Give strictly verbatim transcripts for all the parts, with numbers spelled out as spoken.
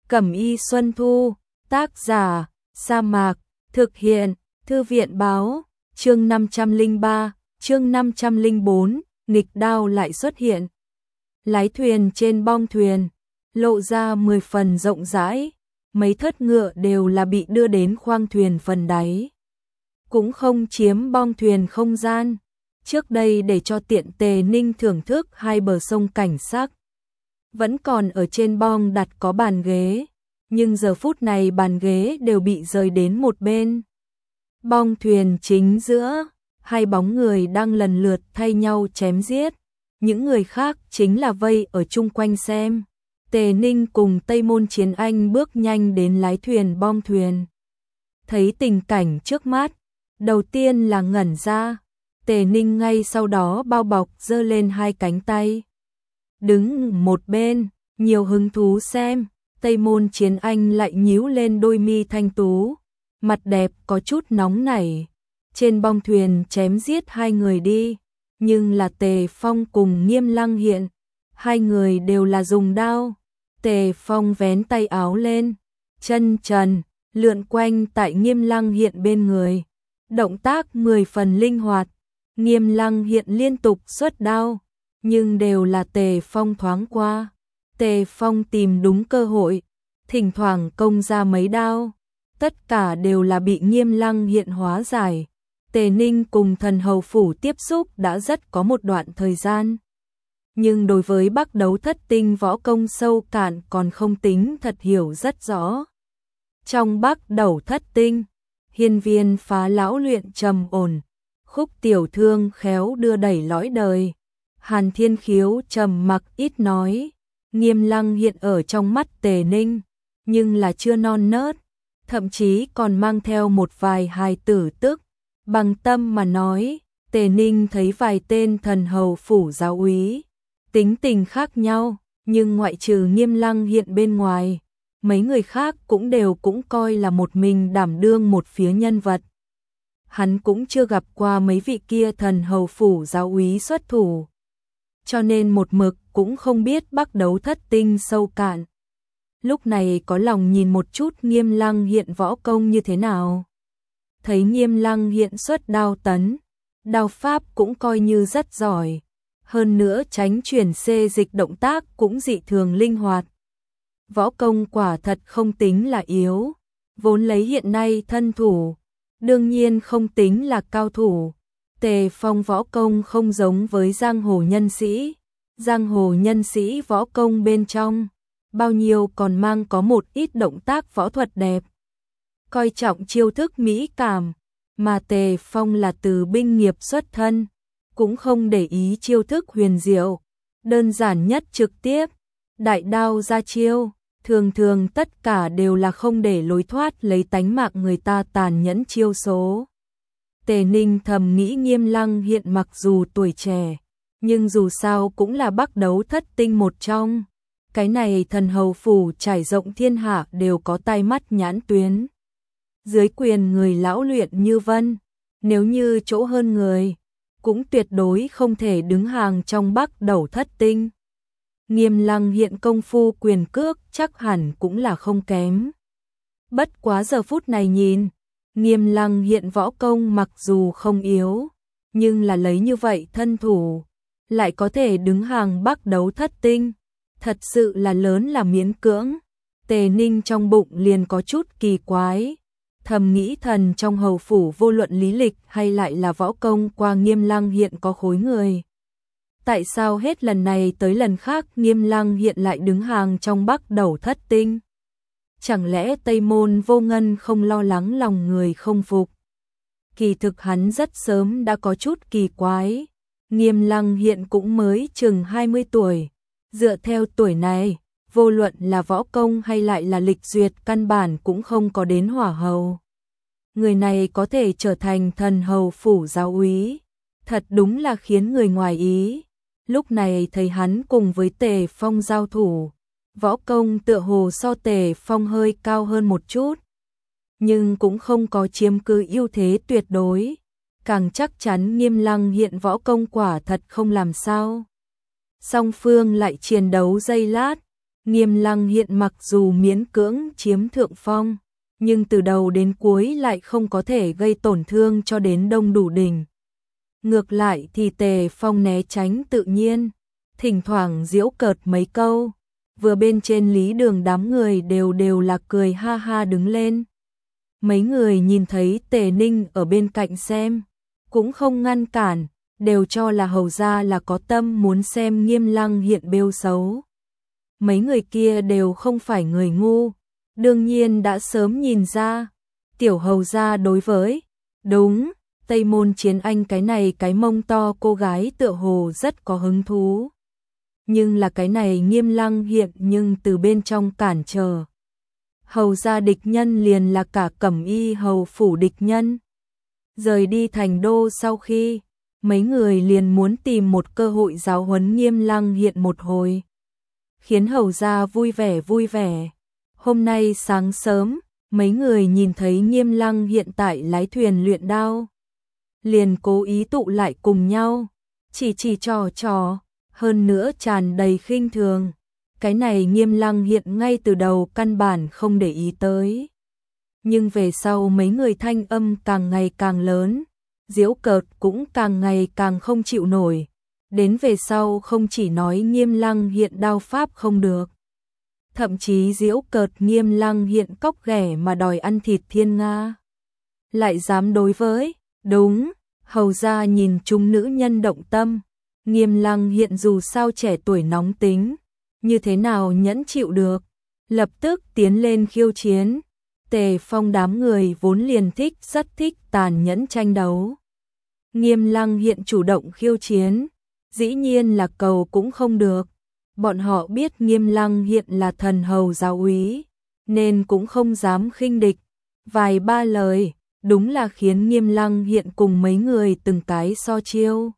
Cẩm y Xuân Thu, tác giả, Sa Mạc, thực hiện, Thư viện báo, chương năm trăm lẻ ba, chương năm trăm lẻ bốn, nghịch đao lại xuất hiện. Lái thuyền trên bong thuyền, lộ ra mười phần rộng rãi, mấy thớt ngựa đều là bị đưa đến khoang thuyền phần đáy. Cũng không chiếm bong thuyền không gian, trước đây để cho tiện Tề Ninh thưởng thức hai bờ sông cảnh sắc. Vẫn còn ở trên bong đặt có bàn ghế, nhưng giờ phút này bàn ghế đều bị rời đến một bên. Bong thuyền chính giữa, hai bóng người đang lần lượt thay nhau chém giết, những người khác chính là vây ở chung quanh xem. Tề Ninh cùng Tây Môn Chiến Anh bước nhanh đến lái thuyền bong thuyền. Thấy tình cảnh trước mắt, đầu tiên là ngẩn ra, Tề Ninh ngay sau đó bao bọc giơ lên hai cánh tay. Đứng một bên, nhiều hứng thú xem, Tây Môn Chiến Anh lại nhíu lên đôi mi thanh tú, mặt đẹp có chút nóng nảy. Trên bong thuyền chém giết hai người đi, nhưng là Tề Phong cùng Nghiêm Lăng Hiện, hai người đều là dùng đao. Tề Phong vén tay áo lên, chân trần, lượn quanh tại Nghiêm Lăng Hiện bên người. Động tác mười phần linh hoạt, Nghiêm Lăng Hiện liên tục xuất đao, nhưng đều là Tề Phong thoáng qua. Tề Phong tìm đúng cơ hội, thỉnh thoảng công ra mấy đao, tất cả đều là bị Nghiêm Lăng Hiện hóa giải. Tề Ninh cùng Thần Hầu Phủ tiếp xúc đã rất có một đoạn thời gian, nhưng đối với Bắc Đấu Thất Tinh võ công sâu cạn còn không tính thật hiểu rất rõ. Trong Bắc Đấu Thất Tinh, hiên viên phá lão luyện trầm ổn, Khúc Tiểu Thương khéo đưa đẩy lõi đời, Hàn Thiên Khiếu trầm mặc ít nói. Nghiêm Lăng Hiện ở trong mắt Tề Ninh, nhưng là chưa non nớt, thậm chí còn mang theo một vài hài tử tức. Bằng tâm mà nói, Tề Ninh thấy vài tên Thần Hầu Phủ giáo úy, tính tình khác nhau, nhưng ngoại trừ Nghiêm Lăng Hiện bên ngoài, mấy người khác cũng đều cũng coi là một mình đảm đương một phía nhân vật. Hắn cũng chưa gặp qua mấy vị kia Thần Hầu Phủ giáo úy xuất thủ, cho nên một mực cũng không biết Bắc Đấu Thất Tinh sâu cạn. Lúc này có lòng nhìn một chút Nghiêm Lăng Hiện võ công như thế nào. Thấy Nghiêm Lăng Hiện xuất đao tấn, đao pháp cũng coi như rất giỏi, hơn nữa tránh chuyển xê dịch động tác cũng dị thường linh hoạt. Võ công quả thật không tính là yếu, vốn lấy hiện nay thân thủ, đương nhiên không tính là cao thủ. Tề Phong võ công không giống với giang hồ nhân sĩ, giang hồ nhân sĩ võ công bên trong, bao nhiêu còn mang có một ít động tác võ thuật đẹp, coi trọng chiêu thức mỹ cảm, mà Tề Phong là từ binh nghiệp xuất thân, cũng không để ý chiêu thức huyền diệu, đơn giản nhất trực tiếp, đại đao ra chiêu, thường thường tất cả đều là không để lối thoát lấy tánh mạng người ta tàn nhẫn chiêu số. Tề Ninh thầm nghĩ Nghiêm Lăng Hiện mặc dù tuổi trẻ, nhưng dù sao cũng là Bắc Đấu Thất Tinh một trong. Cái này Thần Hầu Phủ trải rộng thiên hạ đều có tai mắt nhãn tuyến. Dưới quyền người lão luyện như vân, nếu như chỗ hơn người, cũng tuyệt đối không thể đứng hàng trong Bắc Đấu Thất Tinh. Nghiêm Lăng Hiện công phu quyền cước chắc hẳn cũng là không kém. Bất quá giờ phút này nhìn, Nghiêm Lăng Hiện võ công mặc dù không yếu, nhưng là lấy như vậy thân thủ, lại có thể đứng hàng Bắc Đấu Thất Tinh, thật sự là lớn là miễn cưỡng. Tề Ninh trong bụng liền có chút kỳ quái, thầm nghĩ Thần trong Hầu Phủ vô luận lý lịch hay lại là võ công qua Nghiêm Lăng Hiện có khối người. Tại sao hết lần này tới lần khác Nghiêm Lăng Hiện lại đứng hàng trong Bắc Đấu Thất Tinh? Chẳng lẽ Tây Môn Vô Ngân không lo lắng lòng người không phục? Kỳ thực hắn rất sớm đã có chút kỳ quái. Nghiêm Lăng Hiện cũng mới chừng hai mươi tuổi. Dựa theo tuổi này, vô luận là võ công hay lại là lịch duyệt căn bản cũng không có đến hỏa hầu. Người này có thể trở thành Thần Hầu Phủ giáo úy, thật đúng là khiến người ngoài ý. Lúc này thấy hắn cùng với Tề Phong giao thủ, võ công tựa hồ so Tề Phong hơi cao hơn một chút, nhưng cũng không có chiếm cứ ưu thế tuyệt đối, càng chắc chắn Nghiêm Lăng Hiện võ công quả thật không làm sao. Song phương lại chiến đấu giây lát, Nghiêm Lăng hiện mặc dù miễn cưỡng chiếm thượng phong, nhưng từ đầu đến cuối lại không có thể gây tổn thương cho đến Đông Đủ Đình. Ngược lại thì Tề Phong né tránh tự nhiên, thỉnh thoảng giễu cợt mấy câu, vừa bên trên lý đường đám người đều đều là cười ha ha đứng lên. Mấy người nhìn thấy Tề Ninh ở bên cạnh xem, cũng không ngăn cản, đều cho là hầu ra là có tâm muốn xem Nghiêm Lăng hiện bêu xấu. Mấy người kia đều không phải người ngu, đương nhiên đã sớm nhìn ra, tiểu hầu ra đối với, đúng, Tây Môn Chiến Anh cái này cái mông to cô gái tựa hồ rất có hứng thú. Nhưng là cái này Nghiêm Lăng hiện nhưng từ bên trong cản trở. Hầu ra địch nhân liền là cả Cẩm Y hầu phủ địch nhân. Rời đi thành đô sau khi, mấy người liền muốn tìm một cơ hội giáo huấn Nghiêm Lăng hiện một hồi. Khiến hầu ra vui vẻ vui vẻ. Hôm nay sáng sớm, mấy người nhìn thấy Nghiêm Lăng hiện tại lái thuyền luyện đao. Liền cố ý tụ lại cùng nhau, chỉ chỉ trò trò, hơn nữa tràn đầy khinh thường. Cái này Nghiêm Lăng hiện ngay từ đầu căn bản không để ý tới. Nhưng về sau mấy người thanh âm càng ngày càng lớn, giễu cợt cũng càng ngày càng không chịu nổi. Đến về sau không chỉ nói Nghiêm Lăng hiện đao pháp không được, thậm chí giễu cợt Nghiêm Lăng hiện cóc ghẻ mà đòi ăn thịt thiên nga. Lại dám đối với, đúng, hầu ra nhìn chúng nữ nhân động tâm. Nghiêm Lăng hiện dù sao trẻ tuổi nóng tính, như thế nào nhẫn chịu được, lập tức tiến lên khiêu chiến. Tề Phong đám người vốn liền thích rất thích tàn nhẫn tranh đấu. Nghiêm Lăng hiện chủ động khiêu chiến, dĩ nhiên là cầu cũng không được. Bọn họ biết Nghiêm Lăng hiện là thần hầu giáo úy, nên cũng không dám khinh địch. Vài ba lời, đúng là khiến Nghiêm Lăng hiện cùng mấy người từng cái so chiêu.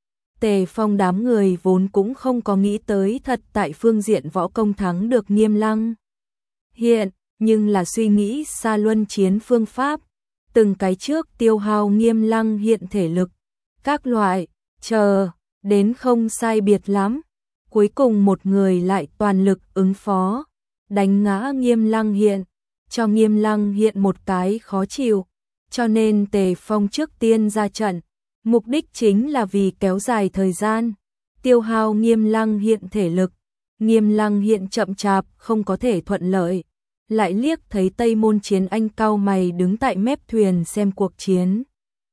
Tề Phong đám người vốn cũng không có nghĩ tới thật tại phương diện võ công thắng được Nghiêm Lăng hiện, nhưng là suy nghĩ xa luân chiến phương pháp, từng cái trước tiêu hao Nghiêm Lăng hiện thể lực, các loại, chờ, đến không sai biệt lắm. Cuối cùng một người lại toàn lực ứng phó, đánh ngã Nghiêm Lăng hiện, cho Nghiêm Lăng hiện một cái khó chịu, cho nên Tề Phong trước tiên ra trận. Mục đích chính là vì kéo dài thời gian, tiêu hao Nghiêm Lăng hiện thể lực. Nghiêm Lăng hiện chậm chạp không có thể thuận lợi, lại liếc thấy Tây Môn Chiến Anh cau mày đứng tại mép thuyền xem cuộc chiến.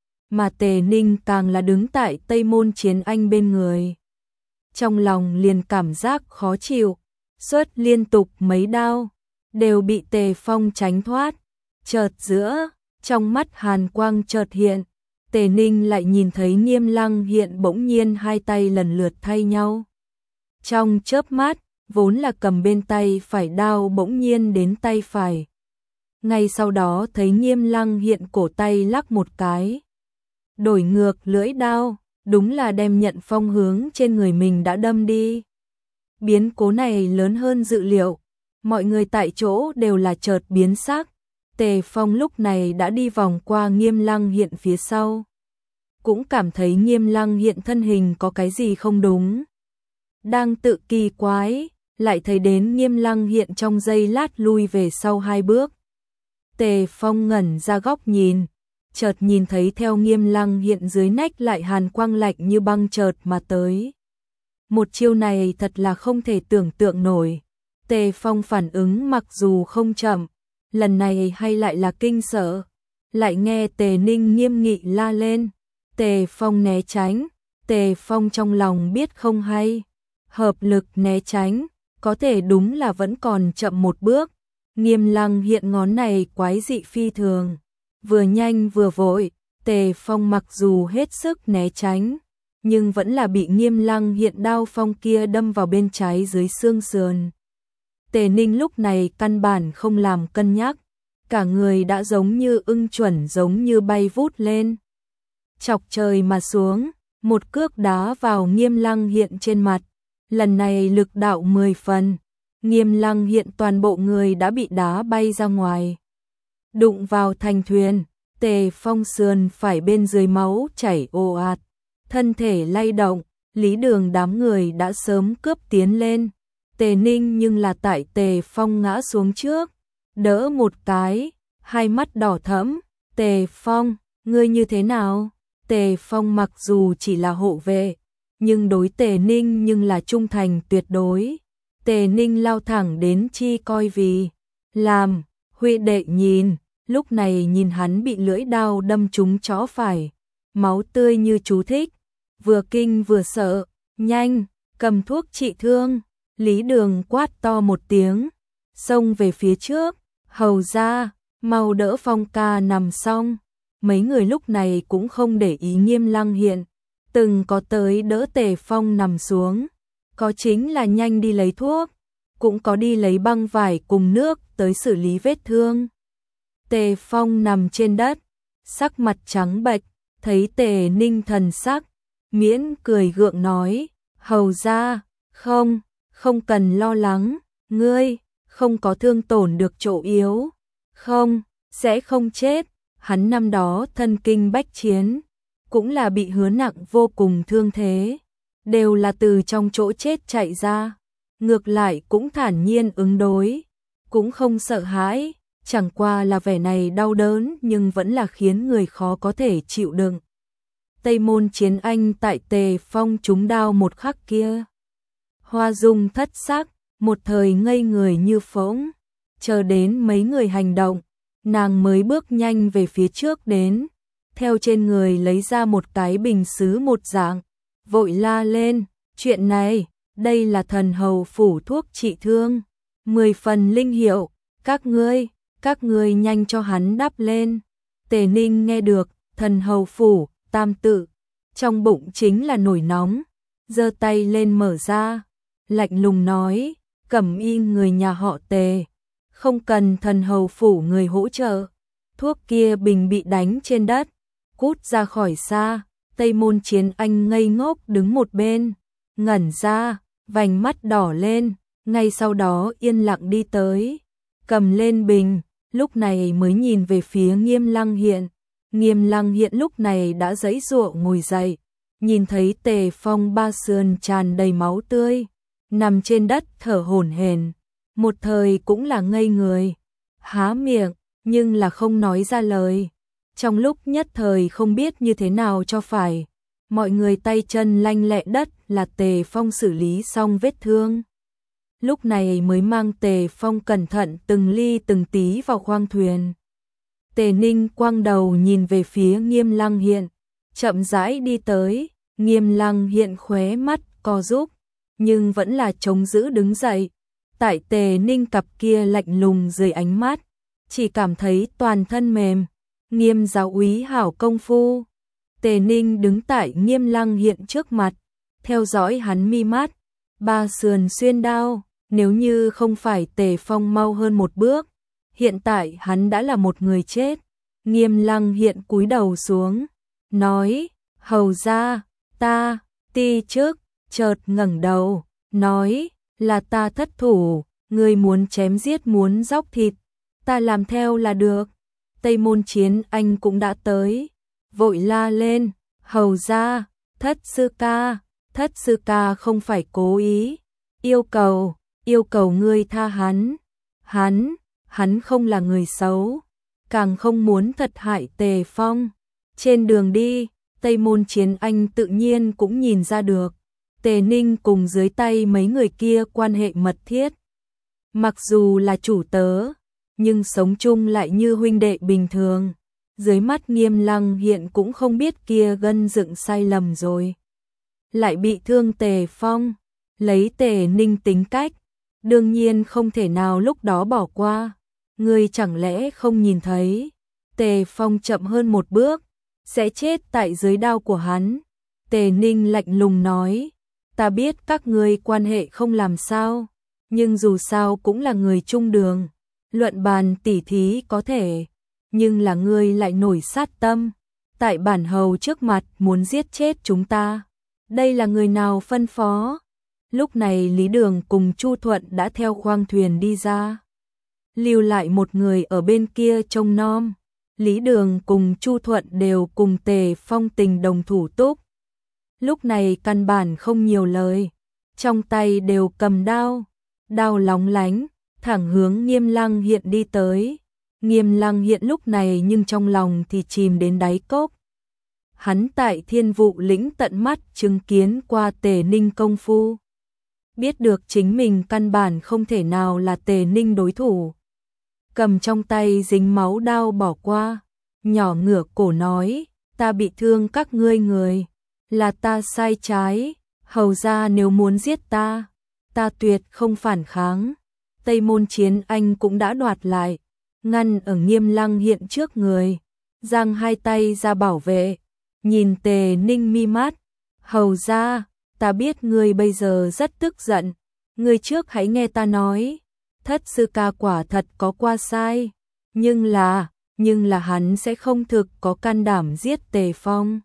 Mà Tề Ninh càng là đứng tại Tây Môn Chiến Anh bên người. Trong lòng liền cảm giác khó chịu, suốt liên tục mấy đao, đều bị Tề Phong tránh thoát. Chợt giữa, trong mắt hàn quang chợt hiện, Tề Ninh lại nhìn thấy Nghiêm Lăng hiện bỗng nhiên hai tay lần lượt thay nhau. Trong chớp mắt, vốn là cầm bên tay phải đao bỗng nhiên đến tay phải. Ngay sau đó thấy Nghiêm Lăng hiện cổ tay lắc một cái, đổi ngược lưỡi đao, đúng là đem nhận phong hướng trên người mình đã đâm đi. Biến cố này lớn hơn dự liệu, mọi người tại chỗ đều là chợt biến sắc. Tề Phong lúc này đã đi vòng qua Nghiêm Lăng hiện phía sau, cũng cảm thấy Nghiêm Lăng hiện thân hình có cái gì không đúng. Đang tự kỳ quái, lại thấy đến Nghiêm Lăng hiện trong giây lát lui về sau hai bước. Tề Phong ngẩn ra góc nhìn, chợt nhìn thấy theo Nghiêm Lăng hiện dưới nách lại hàn quang lạnh như băng chợt mà tới. Một chiêu này thật là không thể tưởng tượng nổi. Tề Phong phản ứng mặc dù không chậm, lần này hay lại là kinh sợ, lại nghe Tề Ninh nghiêm nghị la lên. Tề Phong né tránh, Tề Phong trong lòng biết không hay, hợp lực né tránh, có thể đúng là vẫn còn chậm một bước. Nghiêm Lăng hiện ngón này quái dị phi thường, vừa nhanh vừa vội. Tề Phong mặc dù hết sức né tránh, nhưng vẫn là bị Nghiêm Lăng hiện đao phong kia đâm vào bên trái dưới xương sườn. Tề Ninh lúc này căn bản không làm cân nhắc, cả người đã giống như ưng chuẩn giống như bay vút lên. Chọc trời mà xuống, một cước đá vào Nghiêm Lăng hiện trên mặt, lần này lực đạo mười phần. Nghiêm Lăng hiện toàn bộ người đã bị đá bay ra ngoài, đụng vào thành thuyền. Tề Phong sườn phải bên dưới máu chảy ồ ạt, thân thể lay động. Lý đường đám người đã sớm cướp tiến lên. Tề Ninh nhưng là tại Tề Phong ngã xuống trước, đỡ một cái, hai mắt đỏ thẫm, Tề Phong, ngươi như thế nào? Tề Phong mặc dù chỉ là hộ vệ, nhưng đối Tề Ninh nhưng là trung thành tuyệt đối. Tề Ninh lao thẳng đến chi coi vì làm, huynh đệ nhìn, lúc này nhìn hắn bị lưỡi đao đâm trúng chó phải, máu tươi như chú thích, vừa kinh vừa sợ, nhanh, cầm thuốc trị thương. Lý Đường quát to một tiếng, xông về phía trước, hầu ra, mau đỡ Phong ca nằm xong. Mấy người lúc này cũng không để ý Nghiêm Lăng Hiện, từng có tới đỡ Tề Phong nằm xuống, có chính là nhanh đi lấy thuốc, cũng có đi lấy băng vải cùng nước tới xử lý vết thương. Tề Phong nằm trên đất, sắc mặt trắng bệch, thấy Tề Ninh thần sắc, miễn cười gượng nói, hầu ra, không, không cần lo lắng, ngươi, không có thương tổn được chỗ yếu, không, sẽ không chết. Hắn năm đó thân kinh bách chiến, cũng là bị hứa nặng vô cùng thương thế, đều là từ trong chỗ chết chạy ra, ngược lại cũng thản nhiên ứng đối, cũng không sợ hãi, chẳng qua là vẻ này đau đớn nhưng vẫn là khiến người khó có thể chịu đựng. Tây Môn Chiến Anh tại Tề Phong trúng đao một khắc kia, Hoa Dung thất sắc, một thời ngây người như phỗng, chờ đến mấy người hành động, nàng mới bước nhanh về phía trước đến, theo trên người lấy ra một cái bình sứ một dạng, vội la lên, chuyện này, đây là thần hầu phủ thuốc trị thương, mười phần linh hiệu, các ngươi, các ngươi nhanh cho hắn đắp lên. Tề Ninh nghe được, thần hầu phủ, tam tự, trong bụng chính là nổi nóng, giơ tay lên mở ra, lạnh lùng nói, Cẩm Y người nhà họ Tề, không cần thần hầu phủ người hỗ trợ. Thuốc kia bình bị đánh trên đất, cút ra khỏi xa. Tây Môn Chiến Anh ngây ngốc đứng một bên, ngẩn ra, vành mắt đỏ lên, ngay sau đó yên lặng đi tới, cầm lên bình, lúc này mới nhìn về phía Nghiêm Lăng Hiện. Nghiêm Lăng Hiện lúc này đã giãy giụa ngồi dậy, nhìn thấy Tề Phong ba sườn tràn đầy máu tươi, nằm trên đất thở hổn hển, một thời cũng là ngây người, há miệng, nhưng là không nói ra lời. Trong lúc nhất thời không biết như thế nào cho phải, mọi người tay chân lanh lẹ đất là Tề Phong xử lý xong vết thương. Lúc này mới mang Tề Phong cẩn thận từng ly từng tí vào khoang thuyền. Tề Ninh quang đầu nhìn về phía Nghiêm Lăng Hiện, chậm rãi đi tới, Nghiêm Lăng Hiện khóe mắt co rúm, nhưng vẫn là chống giữ đứng dậy. Tại Tề Ninh cặp kia lạnh lùng dưới ánh mắt, chỉ cảm thấy toàn thân mềm. Nghiêm giáo úy hảo công phu. Tề Ninh đứng tại Nghiêm Lăng Hiện trước mặt, theo dõi hắn mi mắt, ba sườn xuyên đao, nếu như không phải Tề Phong mau hơn một bước, hiện tại hắn đã là một người chết. Nghiêm Lăng Hiện cúi đầu xuống, nói, hầu ra, ta, ti trước, chợt ngẩng đầu, nói, là ta thất thủ, người muốn chém giết muốn dóc thịt, ta làm theo là được. Tây Môn Chiến Anh cũng đã tới, vội la lên, hầu ra, thất sư ca, thất sư ca không phải cố ý, yêu cầu, yêu cầu ngươi tha hắn, hắn, hắn không là người xấu, càng không muốn thật hại Tề Phong. Trên đường đi, Tây Môn Chiến Anh tự nhiên cũng nhìn ra được, Tề Ninh cùng dưới tay mấy người kia quan hệ mật thiết. Mặc dù là chủ tớ, nhưng sống chung lại như huynh đệ bình thường. Dưới mắt Nghiêm Lăng Hiện cũng không biết kia gân dựng sai lầm rồi, lại bị thương Tề Phong, lấy Tề Ninh tính cách, đương nhiên không thể nào lúc đó bỏ qua. Ngươi chẳng lẽ không nhìn thấy, Tề Phong chậm hơn một bước, sẽ chết tại dưới đao của hắn. Tề Ninh lạnh lùng nói, ta biết các ngươi quan hệ không làm sao, nhưng dù sao cũng là người chung đường, luận bàn tỉ thí có thể, nhưng là ngươi lại nổi sát tâm, tại bản hầu trước mặt muốn giết chết chúng ta, đây là người nào phân phó? Lúc này Lý Đường cùng Chu Thuận đã theo khoang thuyền đi ra, lưu lại một người ở bên kia trông nom. Lý Đường cùng Chu Thuận đều cùng Tề Phong tình đồng thủ túc, lúc này căn bản không nhiều lời, trong tay đều cầm đao. đao lóng lánh, thẳng hướng Nghiêm Lăng Hiện đi tới. Nghiêm Lăng Hiện lúc này nhưng trong lòng thì chìm đến đáy cốc. Hắn tại Thiên Vụ lĩnh tận mắt chứng kiến qua Tề Ninh công phu. Biết được chính mình căn bản không thể nào là Tề Ninh đối thủ. Cầm trong tay dính máu đao bỏ qua, nhỏ ngửa cổ nói, ta bị thương các ngươi người, là ta sai trái, hầu ra nếu muốn giết ta, ta tuyệt không phản kháng. Tây Môn Chiến Anh cũng đã đoạt lại, ngăn ở Nghiêm Lăng Hiện trước người, giang hai tay ra bảo vệ, nhìn Tề Ninh mi mắt, hầu ra, ta biết ngươi bây giờ rất tức giận, ngươi trước hãy nghe ta nói, thất sư ca quả thật có qua sai, nhưng là, nhưng là hắn sẽ không thực có can đảm giết Tề Phong.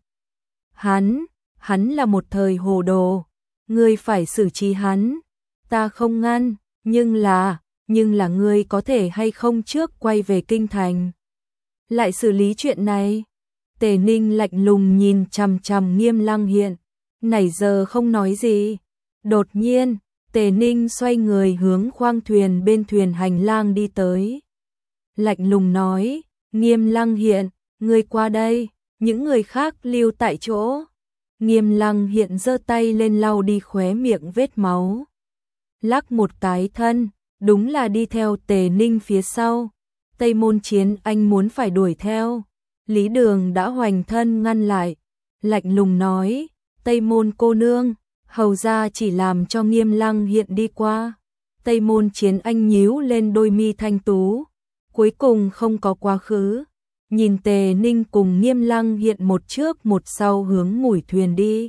Hắn, hắn là một thời hồ đồ, ngươi phải xử trí hắn, ta không ngăn, nhưng là, nhưng là ngươi có thể hay không trước quay về kinh thành, lại xử lý chuyện này. Tề Ninh lạnh lùng nhìn chằm chằm Nghiêm Lăng Hiện, nãy giờ không nói gì. Đột nhiên, Tề Ninh xoay người hướng khoang thuyền bên thuyền hành lang đi tới. Lạnh lùng nói, Nghiêm Lăng Hiện, ngươi qua đây, những người khác lưu tại chỗ. Nghiêm Lăng Hiện giơ tay lên lau đi khóe miệng vết máu. Lắc một cái thân, đúng là đi theo Tề Ninh phía sau. Tây Môn Chiến Anh muốn phải đuổi theo. Lý Đường đã hoành thân ngăn lại, lạnh lùng nói, Tây Môn cô nương, hầu ra chỉ làm cho Nghiêm Lăng Hiện đi qua. Tây Môn Chiến Anh nhíu lên đôi mi thanh tú, cuối cùng không có quá khứ, nhìn Tề Ninh cùng Nghiêm Lăng Hiện một trước một sau hướng mùi thuyền đi.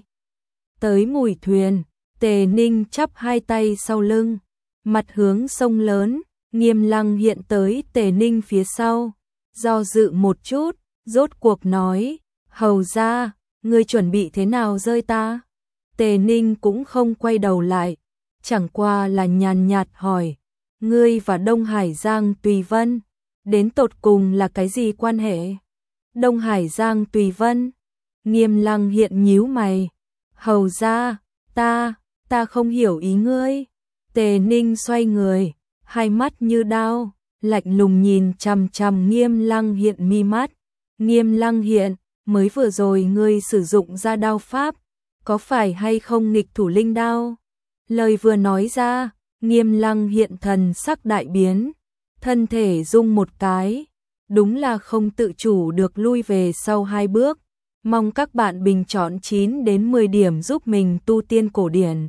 Tới mùi thuyền, Tề Ninh chắp hai tay sau lưng, mặt hướng sông lớn, Nghiêm Lăng Hiện tới Tề Ninh phía sau, do dự một chút, rốt cuộc nói, hầu ra, ngươi chuẩn bị thế nào rơi ta? Tề Ninh cũng không quay đầu lại, chẳng qua là nhàn nhạt hỏi, ngươi và Đông Hải Giang Tùy Vân, đến tột cùng là cái gì quan hệ? Đông Hải Giang Tùy Vân, Nghiêm Lăng Hiện nhíu mày, hầu ra, ta, ta không hiểu ý ngươi. Tề Ninh xoay người, hai mắt như đao, lạnh lùng nhìn chằm chằm Nghiêm Lăng Hiện mi mắt. Nghiêm Lăng Hiện, mới vừa rồi ngươi sử dụng ra đao pháp, có phải hay không nghịch thủ linh đao? Lời vừa nói ra, Nghiêm Lăng Hiện thần sắc đại biến, thân thể rung một cái, đúng là không tự chủ được lui về sau hai bước. Mong các bạn bình chọn chín đến mười điểm giúp mình tu tiên cổ điển.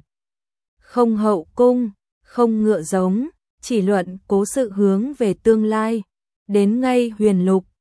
Không hậu cung, không ngựa giống, chỉ luận cố sự hướng về tương lai. Đến ngay Huyền Lục.